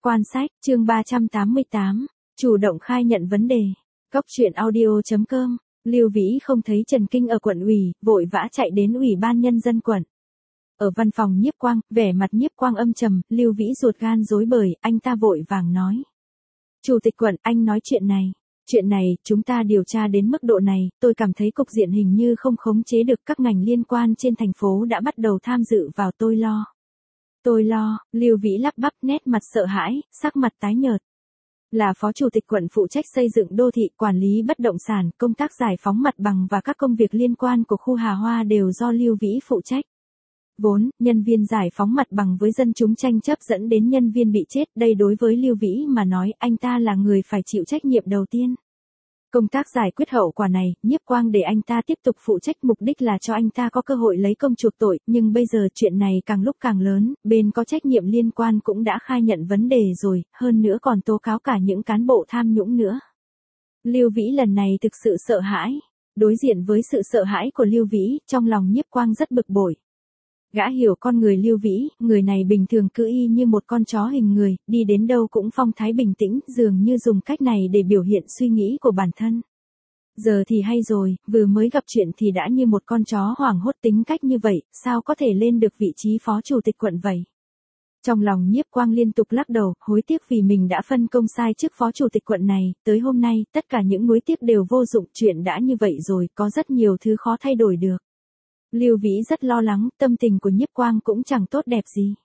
Quan sách, chương 388, chủ động khai nhận vấn đề. Cóc truyện audio.com, Lưu Vĩ không thấy Trần Kinh ở quận ủy, vội vã chạy đến ủy ban nhân dân quận. Ở văn phòng Nhiếp Quang, vẻ mặt Nhiếp Quang âm trầm, Lưu Vĩ ruột gan rối bời, anh ta vội vàng nói. Chủ tịch quận, anh nói chuyện này. Chuyện này, chúng ta điều tra đến mức độ này, tôi cảm thấy cục diện hình như không khống chế được, các ngành liên quan trên thành phố đã bắt đầu tham dự vào, tôi lo. Lưu Vĩ lắp bắp, nét mặt sợ hãi, sắc mặt tái nhợt. Là phó chủ tịch quận phụ trách xây dựng đô thị, quản lý bất động sản, công tác giải phóng mặt bằng và các công việc liên quan của khu Hà Hoa đều do Lưu Vĩ phụ trách. Vốn, nhân viên giải phóng mặt bằng với dân chúng tranh chấp dẫn đến nhân viên bị chết, đây đối với Lưu Vĩ mà nói, anh ta là người phải chịu trách nhiệm đầu tiên. Công tác giải quyết hậu quả này, Nhiếp Quang để anh ta tiếp tục phụ trách, mục đích là cho anh ta có cơ hội lấy công chuộc tội, nhưng bây giờ chuyện này càng lúc càng lớn, bên có trách nhiệm liên quan cũng đã khai nhận vấn đề rồi, hơn nữa còn tố cáo cả những cán bộ tham nhũng nữa. Lưu Vĩ lần này thực sự sợ hãi. Đối diện với sự sợ hãi của Lưu Vĩ, trong lòng Nhiếp Quang rất bực bội. Gã hiểu con người Lưu Vĩ, người này bình thường cứ y như một con chó hình người, đi đến đâu cũng phong thái bình tĩnh, dường như dùng cách này để biểu hiện suy nghĩ của bản thân. Giờ thì hay rồi, vừa mới gặp chuyện thì đã như một con chó hoảng hốt, tính cách như vậy, sao có thể lên được vị trí phó chủ tịch quận vậy? Trong lòng Nhiếp Quang liên tục lắc đầu, hối tiếc vì mình đã phân công sai chức phó chủ tịch quận này, tới hôm nay, tất cả những nuối tiếc đều vô dụng, chuyện đã như vậy rồi, có rất nhiều thứ khó thay đổi được. Lưu Vĩ rất lo lắng, tâm tình của Nhiếp Quang cũng chẳng tốt đẹp gì.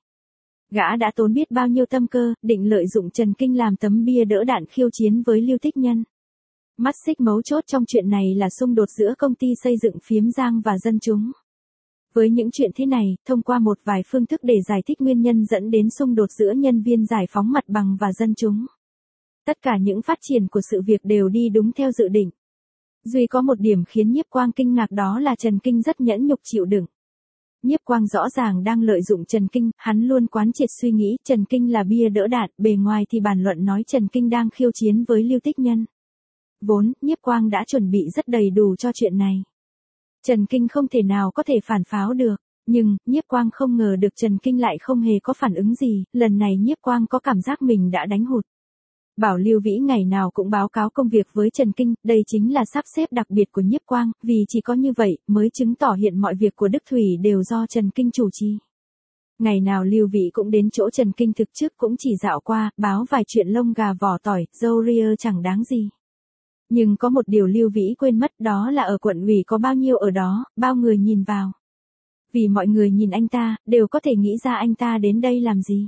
Gã đã tốn biết bao nhiêu tâm cơ, định lợi dụng Trần Kinh làm tấm bia đỡ đạn khiêu chiến với Lưu Tích Nhân. Mắt xích mấu chốt trong chuyện này là xung đột giữa công ty xây dựng Phiếm Giang và dân chúng. Với những chuyện thế này, thông qua một vài phương thức để giải thích nguyên nhân dẫn đến xung đột giữa nhân viên giải phóng mặt bằng và dân chúng. Tất cả những phát triển của sự việc đều đi đúng theo dự định. Duy có một điểm khiến Nhiếp Quang kinh ngạc, đó là Trần Kinh rất nhẫn nhục chịu đựng. Nhiếp Quang rõ ràng đang lợi dụng Trần Kinh, hắn luôn quán triệt suy nghĩ Trần Kinh là bia đỡ đạn, bề ngoài thì bàn luận nói Trần Kinh đang khiêu chiến với Lưu Tích Nhân. Vốn, Nhiếp Quang đã chuẩn bị rất đầy đủ cho chuyện này. Trần Kinh không thể nào có thể phản pháo được, nhưng, Nhiếp Quang không ngờ được Trần Kinh lại không hề có phản ứng gì, lần này Nhiếp Quang có cảm giác mình đã đánh hụt. Bảo Lưu Vĩ ngày nào cũng báo cáo công việc với Trần Kinh, đây chính là sắp xếp đặc biệt của Nhiếp Quang, vì chỉ có như vậy mới chứng tỏ hiện mọi việc của Đức Thủy đều do Trần Kinh chủ trì. Ngày nào Lưu Vĩ cũng đến chỗ Trần Kinh, thực chức cũng chỉ dạo qua, báo vài chuyện lông gà vỏ tỏi, râu ria chẳng đáng gì. Nhưng có một điều Lưu Vĩ quên mất, đó là ở quận ủy có bao nhiêu ở đó, bao người nhìn vào. Vì mọi người nhìn anh ta, đều có thể nghĩ ra anh ta đến đây làm gì.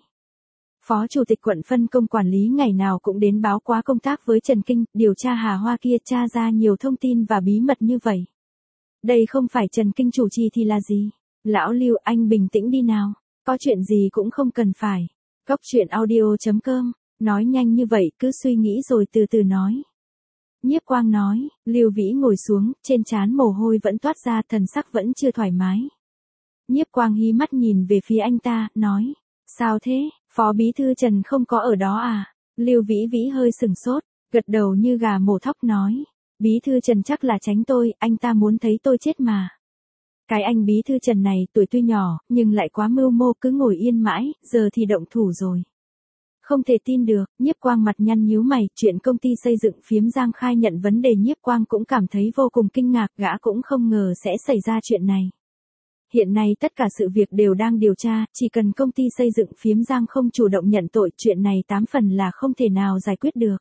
Phó chủ tịch quận phân công quản lý ngày nào cũng đến báo quá công tác với Trần Kinh, điều tra Hà Hoa kia, tra ra nhiều thông tin và bí mật như vậy. Đây không phải Trần Kinh chủ trì thì là gì? Lão Lưu, anh bình tĩnh đi nào, có chuyện gì cũng không cần phải. Cóc truyện audio.com, nói nhanh như vậy, cứ suy nghĩ rồi từ từ nói. Nhiếp Quang nói, Lưu Vĩ ngồi xuống, trên trán mồ hôi vẫn toát ra, thần sắc vẫn chưa thoải mái. Nhiếp Quang hí mắt nhìn về phía anh ta, nói, sao thế, phó bí thư Trần không có ở đó à? Lưu Vĩ hơi sừng sốt, gật đầu như gà mổ thóc nói, bí thư Trần chắc là tránh tôi, anh ta muốn thấy tôi chết mà. Cái anh bí thư Trần này tuổi tuy nhỏ, nhưng lại quá mưu mô, cứ ngồi yên mãi, giờ thì động thủ rồi. Không thể tin được, Nhiếp Quang mặt nhăn nhíu mày, chuyện công ty xây dựng Phiếm Giang khai nhận vấn đề Nhiếp Quang cũng cảm thấy vô cùng kinh ngạc, gã cũng không ngờ sẽ xảy ra chuyện này. Hiện nay tất cả sự việc đều đang điều tra, chỉ cần công ty xây dựng Phiếm Giang không chủ động nhận tội, chuyện này 8 phần là không thể nào giải quyết được.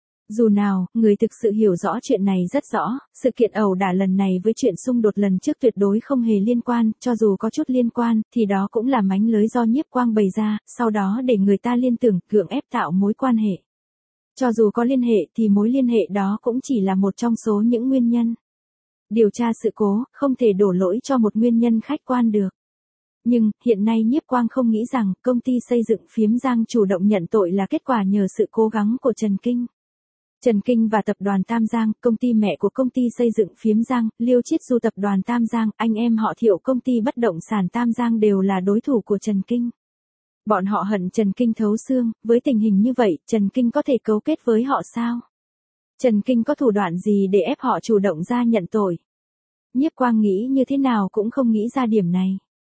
Dù nào, người thực sự hiểu rõ chuyện này rất rõ, sự kiện ẩu đả lần này với chuyện xung đột lần trước tuyệt đối không hề liên quan, cho dù có chút liên quan, thì đó cũng là mánh lới do Nhiếp Quang bày ra, sau đó để người ta liên tưởng, gượng ép tạo mối quan hệ. Cho dù có liên hệ thì mối liên hệ đó cũng chỉ là một trong số những nguyên nhân. Điều tra sự cố, không thể đổ lỗi cho một nguyên nhân khách quan được. Nhưng, hiện nay Nhiếp Quang không nghĩ rằng, công ty xây dựng Phiếm Giang chủ động nhận tội là kết quả nhờ sự cố gắng của Trần Kinh. Trần Kinh và tập đoàn Tam Giang, công ty mẹ của công ty xây dựng Phiếm Giang, Liêu Chiết Du tập đoàn Tam Giang, anh em họ Thiệu công ty bất động sản Tam Giang đều là đối thủ của Trần Kinh. Bọn họ hận Trần Kinh thấu xương, với tình hình như vậy, Trần Kinh có thể cấu kết với họ sao? Trần Kinh có thủ đoạn gì để ép họ chủ động ra nhận tội? Nhiếp Quang nghĩ như thế nào cũng không nghĩ ra điểm này.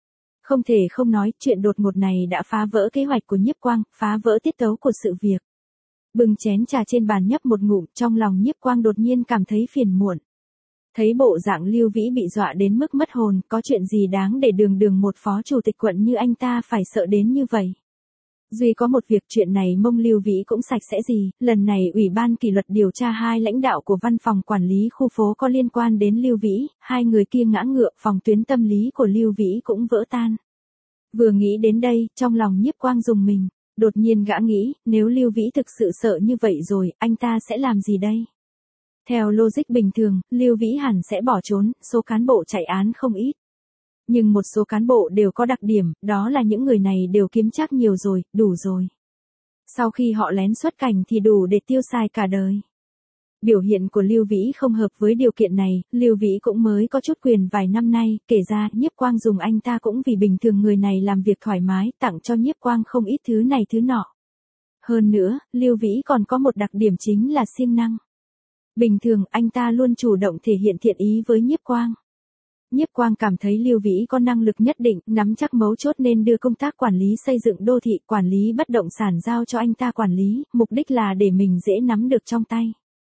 Không thể không nói, chuyện đột ngột này đã phá vỡ kế hoạch của Nhiếp Quang, phá vỡ tiết tấu của sự việc. Bưng chén trà trên bàn nhấp một ngụm, trong lòng Nhiếp Quang đột nhiên cảm thấy phiền muộn. Thấy bộ dạng Lưu Vĩ bị dọa đến mức mất hồn, có chuyện gì đáng để đường một phó chủ tịch quận như anh ta phải sợ đến như vậy. Duy có một việc, chuyện này mông Lưu Vĩ cũng sạch sẽ gì, lần này Ủy ban kỷ luật điều tra 2 lãnh đạo của văn phòng quản lý khu phố có liên quan đến Lưu Vĩ, 2 người kia ngã ngựa, phòng tuyến tâm lý của Lưu Vĩ cũng vỡ tan. Vừa nghĩ đến đây, trong lòng Nhiếp Quang rùng mình, đột nhiên gã nghĩ, nếu Lưu Vĩ thực sự sợ như vậy rồi, anh ta sẽ làm gì đây? Theo logic bình thường, Lưu Vĩ hẳn sẽ bỏ trốn, số cán bộ chạy án không ít. Nhưng một số cán bộ đều có đặc điểm, đó là những người này đều kiếm trác nhiều rồi, đủ rồi. Sau khi họ lén xuất cảnh thì đủ để tiêu xài cả đời. Biểu hiện của Lưu Vĩ không hợp với điều kiện này, Lưu Vĩ cũng mới có chút quyền vài năm nay, kể ra Nhiếp Quang dùng anh ta cũng vì bình thường người này làm việc thoải mái, tặng cho Nhiếp Quang không ít thứ này thứ nọ. Hơn nữa, Lưu Vĩ còn có một đặc điểm chính là siêng năng. Bình thường anh ta luôn chủ động thể hiện thiện ý với Nhiếp Quang. Nhiếp Quang cảm thấy Lưu Vĩ có năng lực nhất định, nắm chắc mấu chốt nên đưa công tác quản lý xây dựng đô thị, quản lý bất động sản giao cho anh ta quản lý, mục đích là để mình dễ nắm được trong tay.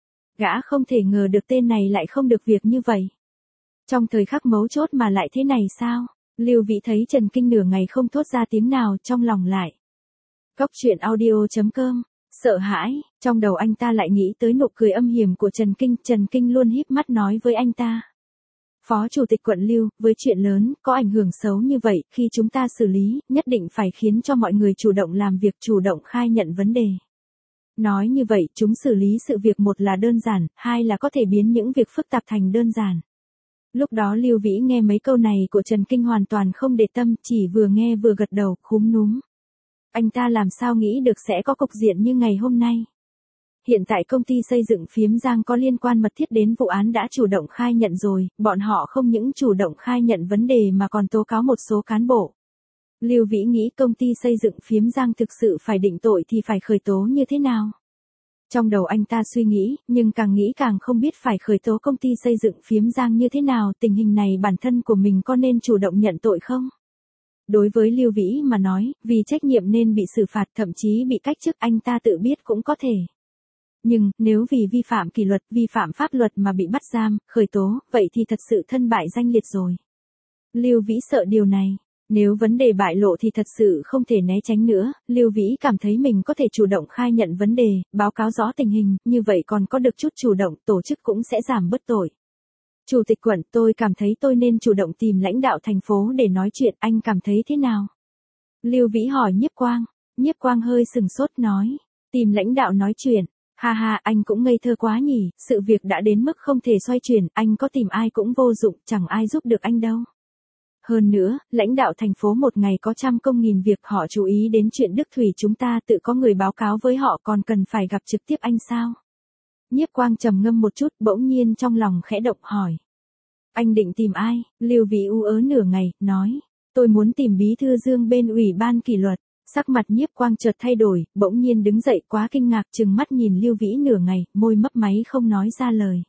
Gã không thể ngờ được tên này lại không được việc như vậy. Trong thời khắc mấu chốt mà lại thế này sao? Lưu Vĩ thấy Trần Kinh nửa ngày không thốt ra tiếng nào, trong lòng lại. Cốc truyện audio.com. Sợ hãi, trong đầu anh ta lại nghĩ tới nụ cười âm hiểm của Trần Kinh luôn híp mắt nói với anh ta. Phó Chủ tịch quận Lưu, với chuyện lớn, có ảnh hưởng xấu như vậy, khi chúng ta xử lý, nhất định phải khiến cho mọi người chủ động làm việc, chủ động khai nhận vấn đề. Nói như vậy, chúng xử lý sự việc một là đơn giản, hai là có thể biến những việc phức tạp thành đơn giản. Lúc đó Lưu Vĩ nghe mấy câu này của Trần Kinh hoàn toàn không để tâm, chỉ vừa nghe vừa gật đầu, khúm núm. Anh ta làm sao nghĩ được sẽ có cục diện như ngày hôm nay. Hiện tại công ty xây dựng Phiếm Giang có liên quan mật thiết đến vụ án đã chủ động khai nhận rồi, bọn họ không những chủ động khai nhận vấn đề mà còn tố cáo một số cán bộ. Lưu Vĩ nghĩ công ty xây dựng Phiếm Giang thực sự phải định tội thì phải khởi tố như thế nào? Trong đầu anh ta suy nghĩ, nhưng càng nghĩ càng không biết phải khởi tố công ty xây dựng Phiếm Giang như thế nào, tình hình này bản thân của mình có nên chủ động nhận tội không? Đối với Lưu Vĩ mà nói, vì trách nhiệm nên bị xử phạt, thậm chí bị cách chức, anh ta tự biết cũng có thể. Nhưng, nếu vì vi phạm kỷ luật, vi phạm pháp luật mà bị bắt giam, khởi tố, vậy thì thật sự thân bại danh liệt rồi. Lưu Vĩ sợ điều này. Nếu vấn đề bại lộ thì thật sự không thể né tránh nữa, Lưu Vĩ cảm thấy mình có thể chủ động khai nhận vấn đề, báo cáo rõ tình hình, như vậy còn có được chút chủ động, tổ chức cũng sẽ giảm bớt tội. Chủ tịch quận, tôi cảm thấy tôi nên chủ động tìm lãnh đạo thành phố để nói chuyện, anh cảm thấy thế nào? Lưu Vĩ hỏi Nhiếp Quang. Nhiếp Quang hơi sừng sốt nói, tìm lãnh đạo nói chuyện. Ha ha, anh cũng ngây thơ quá nhỉ, sự việc đã đến mức không thể xoay chuyển, anh có tìm ai cũng vô dụng, chẳng ai giúp được anh đâu. Hơn nữa, lãnh đạo thành phố một ngày có trăm công nghìn việc, họ chú ý đến chuyện Đức Thủy chúng ta tự có người báo cáo với họ, còn cần phải gặp trực tiếp anh sao? Nhiếp Quang trầm ngâm một chút, bỗng nhiên trong lòng khẽ động hỏi. Anh định tìm ai? Lưu Vĩ ú ớ nửa ngày, nói. Tôi muốn tìm bí thư Dương bên ủy ban kỷ luật. Sắc mặt Nhiếp Quang chợt thay đổi, bỗng nhiên đứng dậy quá kinh ngạc, trừng mắt nhìn Lưu Vĩ nửa ngày, môi mấp máy không nói ra lời.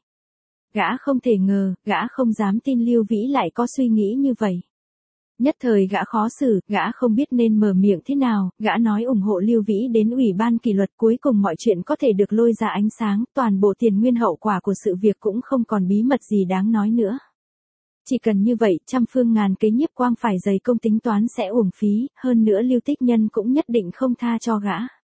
Gã không thể ngờ, gã không dám tin Lưu Vĩ lại có suy nghĩ như vậy. Nhất thời gã khó xử, gã không biết nên mở miệng thế nào, gã nói ủng hộ Lưu Vĩ đến ủy ban kỷ luật, cuối cùng mọi chuyện có thể được lôi ra ánh sáng, toàn bộ tiền nguyên hậu quả của sự việc cũng không còn bí mật gì đáng nói nữa. Chỉ cần như vậy, trăm phương ngàn kế Nhiếp Quang phải dày công tính toán sẽ uổng phí, hơn nữa Lưu Tích Nhân cũng nhất định không tha cho gã.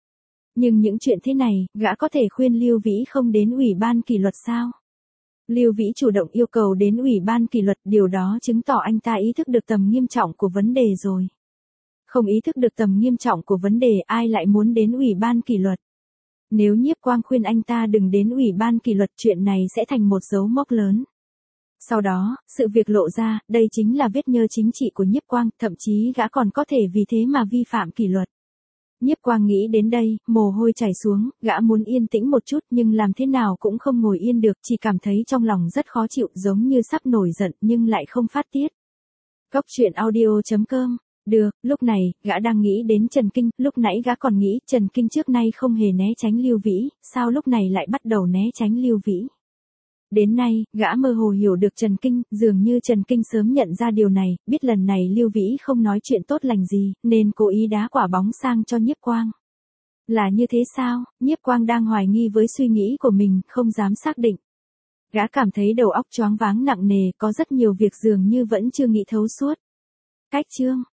Nhưng những chuyện thế này, gã có thể khuyên Lưu Vĩ không đến ủy ban kỷ luật sao? Lưu Vĩ chủ động yêu cầu đến ủy ban kỷ luật, điều đó chứng tỏ anh ta ý thức được tầm nghiêm trọng của vấn đề rồi. Không ý thức được tầm nghiêm trọng của vấn đề, ai lại muốn đến ủy ban kỷ luật? Nếu Nhiếp Quang khuyên anh ta đừng đến ủy ban kỷ luật, chuyện này sẽ thành một dấu mốc lớn. Sau đó, sự việc lộ ra, đây chính là vết nhơ chính trị của Nhiếp Quang, thậm chí gã còn có thể vì thế mà vi phạm kỷ luật. Nhiếp Quang nghĩ đến đây, mồ hôi chảy xuống, gã muốn yên tĩnh một chút nhưng làm thế nào cũng không ngồi yên được, chỉ cảm thấy trong lòng rất khó chịu, giống như sắp nổi giận nhưng lại không phát tiết. Cốc truyện audio.com. Được, lúc này, gã đang nghĩ đến Trần Kinh, lúc nãy gã còn nghĩ Trần Kinh trước nay không hề né tránh Lưu Vĩ, sao lúc này lại bắt đầu né tránh Lưu Vĩ. Đến nay, gã mơ hồ hiểu được Trần Kinh, dường như Trần Kinh sớm nhận ra điều này, biết lần này Lưu Vĩ không nói chuyện tốt lành gì, nên cố ý đá quả bóng sang cho Nhiếp Quang. Là như thế sao? Nhiếp Quang đang hoài nghi với suy nghĩ của mình, không dám xác định. Gã cảm thấy đầu óc choáng váng nặng nề, có rất nhiều việc dường như vẫn chưa nghĩ thấu suốt. Cách chương